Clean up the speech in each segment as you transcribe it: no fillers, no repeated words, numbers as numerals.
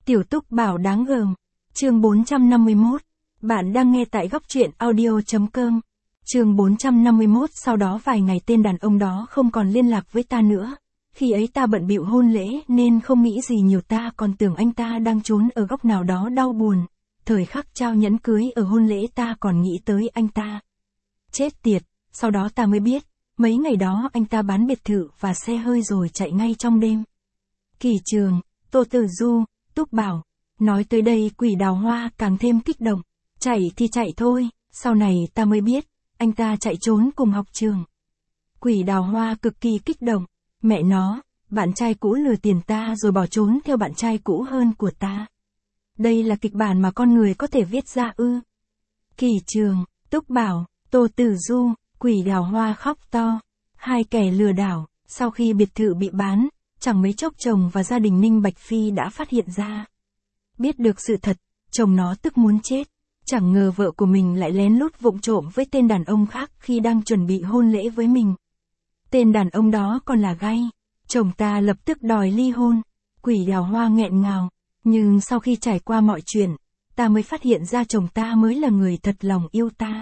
Tiểu Túc Bảo đáng gờm. Chương 451. Bạn đang nghe tại góc truyện audio.com. Chương 451. Sau đó vài ngày tên đàn ông đó không còn liên lạc với ta nữa. Khi ấy ta bận bịu hôn lễ nên không nghĩ gì nhiều, ta còn tưởng anh ta đang trốn ở góc nào đó đau buồn. Thời khắc trao nhẫn cưới ở hôn lễ ta còn nghĩ tới anh ta. Chết tiệt, sau đó ta mới biết, mấy ngày đó anh ta bán biệt thự và xe hơi rồi chạy ngay trong đêm. Kỳ Trường, Tô Tử Du, Túc Bảo. Nói tới đây Quỷ Đào Hoa càng thêm kích động. Chạy thì chạy thôi, sau này ta mới biết, anh ta chạy trốn cùng học trường. Quỷ Đào Hoa cực kỳ kích động. Mẹ nó, bạn trai cũ lừa tiền ta rồi bỏ trốn theo bạn trai cũ hơn của ta. Đây là kịch bản mà con người có thể viết ra ư? Kỳ Trường, Túc Bảo, Tô Tử Du, Quỷ Đào Hoa khóc to. Hai kẻ lừa đảo, sau khi biệt thự bị bán, chẳng mấy chốc chồng và gia đình Ninh Bạch Phi đã phát hiện ra. Biết được sự thật, chồng nó tức muốn chết. Chẳng ngờ vợ của mình lại lén lút vụng trộm với tên đàn ông khác khi đang chuẩn bị hôn lễ với mình. Tên đàn ông đó còn là gay. Chồng ta lập tức đòi ly hôn. Quỷ Đào Hoa nghẹn ngào. Nhưng sau khi trải qua mọi chuyện, ta mới phát hiện ra chồng ta mới là người thật lòng yêu ta.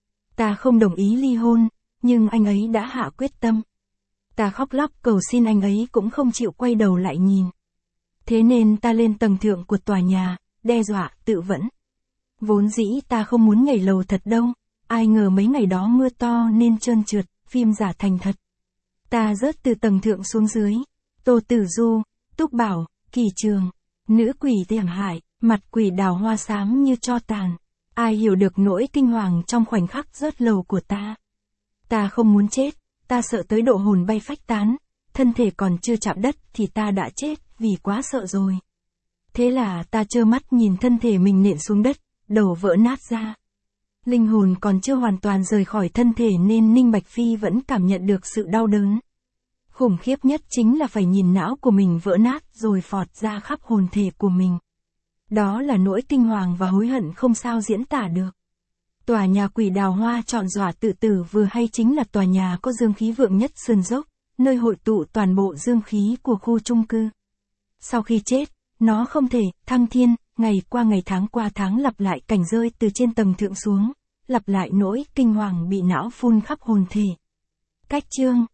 Ta không đồng ý ly hôn, nhưng anh ấy đã hạ quyết tâm. Ta khóc lóc cầu xin anh ấy cũng không chịu quay đầu lại nhìn. Thế nên ta lên tầng thượng của tòa nhà, đe dọa, tự vẫn. Vốn dĩ ta không muốn nhảy lầu thật đâu, ai ngờ mấy ngày đó mưa to nên trơn trượt, phim giả thành thật. Ta rớt từ tầng thượng xuống dưới. Tô Tử Du, Túc Bảo, Kỳ Trường, nữ quỷ tiềm hại, mặt Quỷ Đào Hoa xám như tro tàn. Ai hiểu được nỗi kinh hoàng trong khoảnh khắc rớt lầu của ta. Ta không muốn chết, ta sợ tới độ hồn bay phách tán, thân thể còn chưa chạm đất thì ta đã chết vì quá sợ rồi. Thế là ta trơ mắt nhìn thân thể mình nện xuống đất, đầu vỡ nát ra. Linh hồn còn chưa hoàn toàn rời khỏi thân thể nên Ninh Bạch Phi vẫn cảm nhận được sự đau đớn. Khủng khiếp nhất chính là phải nhìn não của mình vỡ nát rồi phọt ra khắp hồn thể của mình. Đó là nỗi kinh hoàng và hối hận không sao diễn tả được. Tòa nhà Quỷ Đào Hoa chọn dọa tự tử vừa hay chính là tòa nhà có dương khí vượng nhất sườn dốc, nơi hội tụ toàn bộ dương khí của khu chung cư. Sau khi chết, nó không thể thăng thiên, ngày qua tháng lặp lại cảnh rơi từ trên tầng thượng xuống, lặp lại nỗi kinh hoàng bị não phun khắp hồn thể. Cách chương